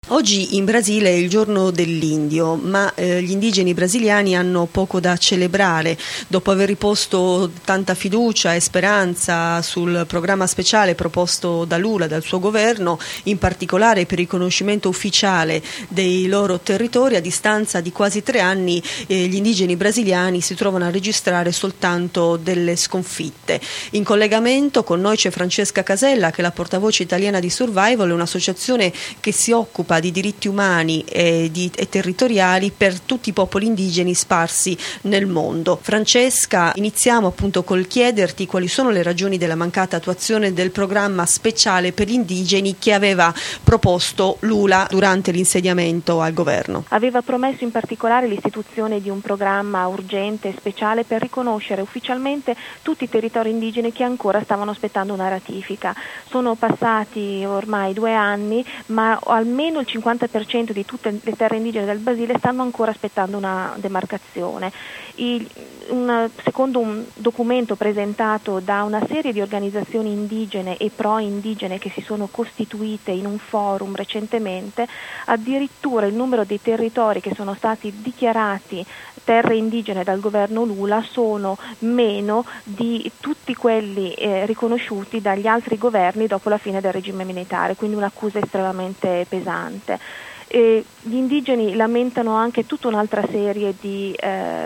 Oggi in Brasile è il giorno dell'indio, ma gli indigeni brasiliani hanno poco da celebrare. Dopo aver riposto tanta fiducia e speranza sul programma speciale proposto da Lula, dal suo governo, in particolare per il riconoscimento ufficiale dei loro territori, a distanza di quasi 3 anni gli indigeni brasiliani si trovano a registrare soltanto delle sconfitte. In collegamento con noi c'è Francesca Casella, che è la portavoce italiana di Survival, un'associazione che si occupa di diritti umani e territoriali per tutti i popoli indigeni sparsi nel mondo. Francesca, iniziamo appunto col chiederti quali sono le ragioni della mancata attuazione del programma speciale per gli indigeni che aveva proposto Lula durante l'insediamento al governo. Aveva promesso in particolare l'istituzione di un programma urgente e speciale per riconoscere ufficialmente tutti i territori indigeni che ancora stavano aspettando una ratifica. Sono passati ormai 2 anni, ma almeno il 50% di tutte le terre indigene del Brasile stanno ancora aspettando una demarcazione. Secondo un documento presentato da una serie di organizzazioni indigene e pro-indigene che si sono costituite in un forum recentemente, addirittura il numero dei territori che sono stati dichiarati terre indigene dal governo Lula sono meno di tutti quelli riconosciuti dagli altri governi dopo la fine del regime militare, quindi un'accusa estremamente pesante. Gli indigeni lamentano anche tutta un'altra serie di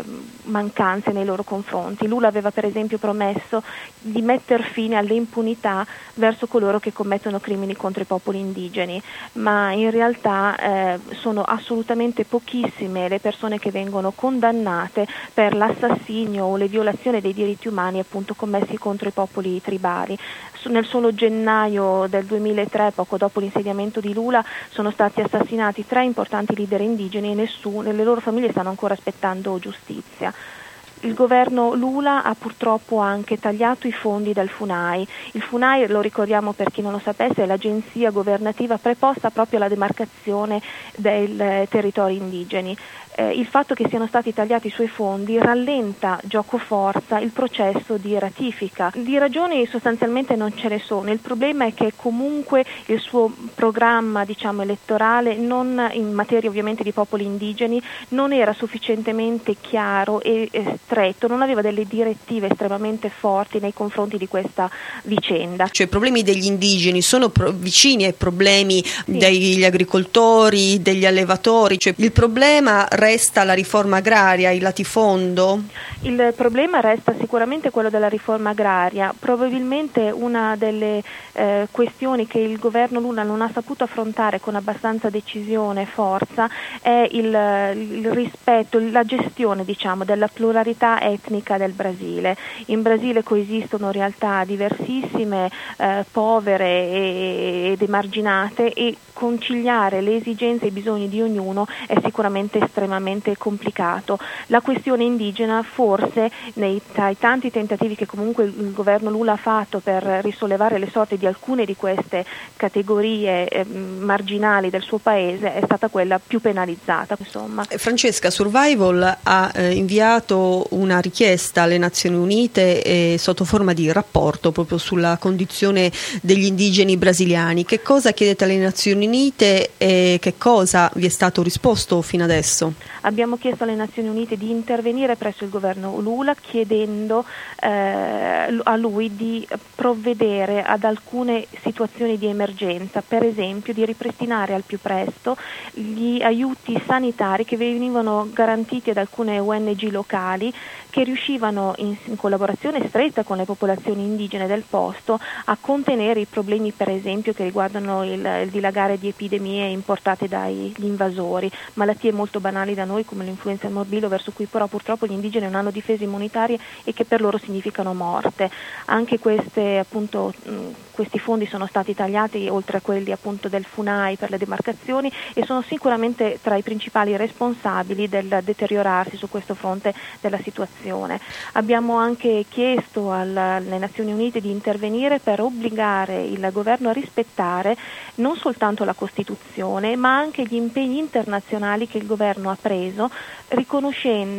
mancanze nei loro confronti. Lula aveva per esempio promesso di metter fine alle impunità verso coloro che commettono crimini contro i popoli indigeni, ma in realtà sono assolutamente pochissime le persone che vengono condannate per l'assassinio o le violazioni dei diritti umani appunto commessi contro i popoli tribali. Nel solo gennaio del 2003, poco dopo l'insediamento di Lula, sono stati assassinati 3 importanti leader indigeni e le loro famiglie stanno ancora aspettando giustizia. Il governo Lula ha purtroppo anche tagliato i fondi del FUNAI. Il FUNAI, lo ricordiamo per chi non lo sapesse, è l'agenzia governativa preposta proprio alla demarcazione dei territori indigeni. Il fatto che siano stati tagliati i suoi fondi rallenta giocoforza il processo di ratifica. Di ragioni sostanzialmente non ce ne sono, il problema è che comunque il suo programma elettorale in materia ovviamente di popoli indigeni non era sufficientemente chiaro e stretto, non aveva delle direttive estremamente forti nei confronti di questa vicenda. Cioè i problemi degli indigeni sono vicini ai problemi degli agricoltori, degli allevatori, cioè il problema resta la riforma agraria, il latifondo? Il problema resta sicuramente quello della riforma agraria. Probabilmente una delle questioni che il governo Lula non ha saputo affrontare con abbastanza decisione e forza è il rispetto, la gestione della pluralità etnica del Brasile. In Brasile coesistono realtà diversissime, povere ed emarginate, e conciliare le esigenze e i bisogni di ognuno è sicuramente estremamente complicato. La questione indigena forse, tra i tanti tentativi che comunque il governo Lula ha fatto per risollevare le sorti di alcune di queste categorie marginali del suo paese, è stata quella più penalizzata. Francesca, Survival ha inviato una richiesta alle Nazioni Unite sotto forma di rapporto proprio sulla condizione degli indigeni brasiliani. Che cosa chiedete alle Nazioni Unite e che cosa vi è stato risposto fino adesso? Abbiamo chiesto alle Nazioni Unite di intervenire presso il governo Lula chiedendo a lui di provvedere ad alcune situazioni di emergenza, per esempio di ripristinare al più presto gli aiuti sanitari che venivano garantiti ad alcune ONG locali che riuscivano in collaborazione stretta con le popolazioni indigene del posto a contenere i problemi, per esempio, che riguardano il dilagare di epidemie importate dagli invasori, malattie molto banali da noi come l'influenza e il morbillo, verso cui però purtroppo gli indigeni non hanno difese immunitarie e che per loro significano morte. Anche questi fondi sono stati tagliati, oltre a quelli appunto del FUNAI per le demarcazioni, e sono sicuramente tra i principali responsabili del deteriorarsi su questo fronte della situazione. Abbiamo anche chiesto alle Nazioni Unite di intervenire per obbligare il governo a rispettare non soltanto la Costituzione, ma anche gli impegni internazionali che il governo ha preso, riconoscendo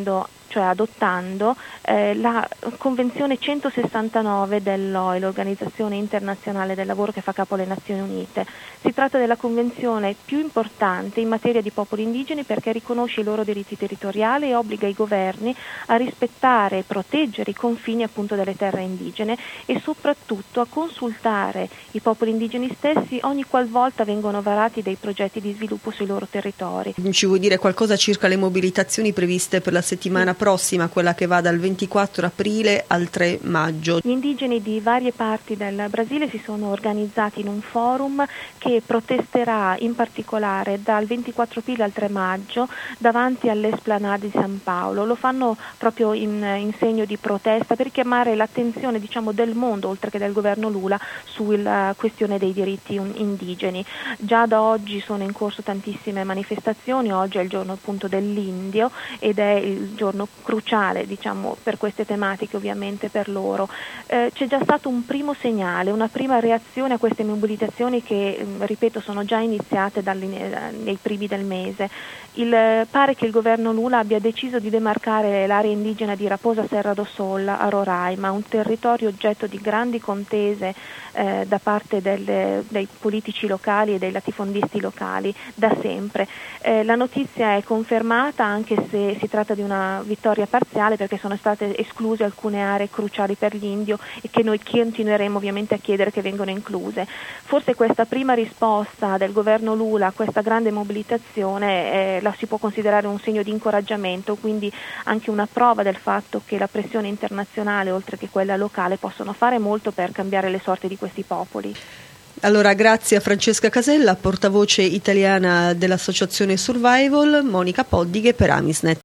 cioè adottando la Convenzione 169 dell'OIL, l'Organizzazione Internazionale del Lavoro che fa capo alle Nazioni Unite. Si tratta della convenzione più importante in materia di popoli indigeni perché riconosce i loro diritti territoriali e obbliga i governi a rispettare e proteggere i confini appunto delle terre indigene e soprattutto a consultare i popoli indigeni stessi ogni qualvolta vengono varati dei progetti di sviluppo sui loro territori. Ci vuoi dire qualcosa circa le mobilitazioni previste per la settimana prossima, quella che va dal 24 aprile al 3 maggio? Gli indigeni di varie parti del Brasile si sono organizzati in un forum che protesterà in particolare dal 24 aprile al 3 maggio davanti all'Esplanade di San Paolo. Lo fanno proprio in segno di protesta per richiamare l'attenzione del mondo, oltre che del governo Lula, sulla questione dei diritti indigeni. Già da oggi sono in corso tantissime manifestazioni, oggi è il giorno appunto dell'indio ed è il giorno cruciale per queste tematiche, ovviamente per loro. C'è già stato un primo segnale, una prima reazione a queste mobilitazioni che, ripeto, sono già iniziate nei primi del mese. Pare che il governo Lula abbia deciso di demarcare l'area indigena di Raposa Serra do Sol a Roraima, un territorio oggetto di grandi contese da parte dei politici locali e dei latifondisti locali da sempre. La notizia è confermata, anche se si tratta di una vittoria parziale, perché sono state escluse alcune aree cruciali per l'indio e che noi continueremo ovviamente a chiedere che vengano incluse. Forse questa prima risposta del governo Lula a questa grande mobilitazione la si può considerare un segno di incoraggiamento, quindi anche una prova del fatto che la pressione internazionale, oltre che quella locale, possono fare molto per cambiare le sorti di questi popoli. Allora, grazie a Francesca Casella, portavoce italiana dell'associazione Survival, Monica Poddighe per Amisnet.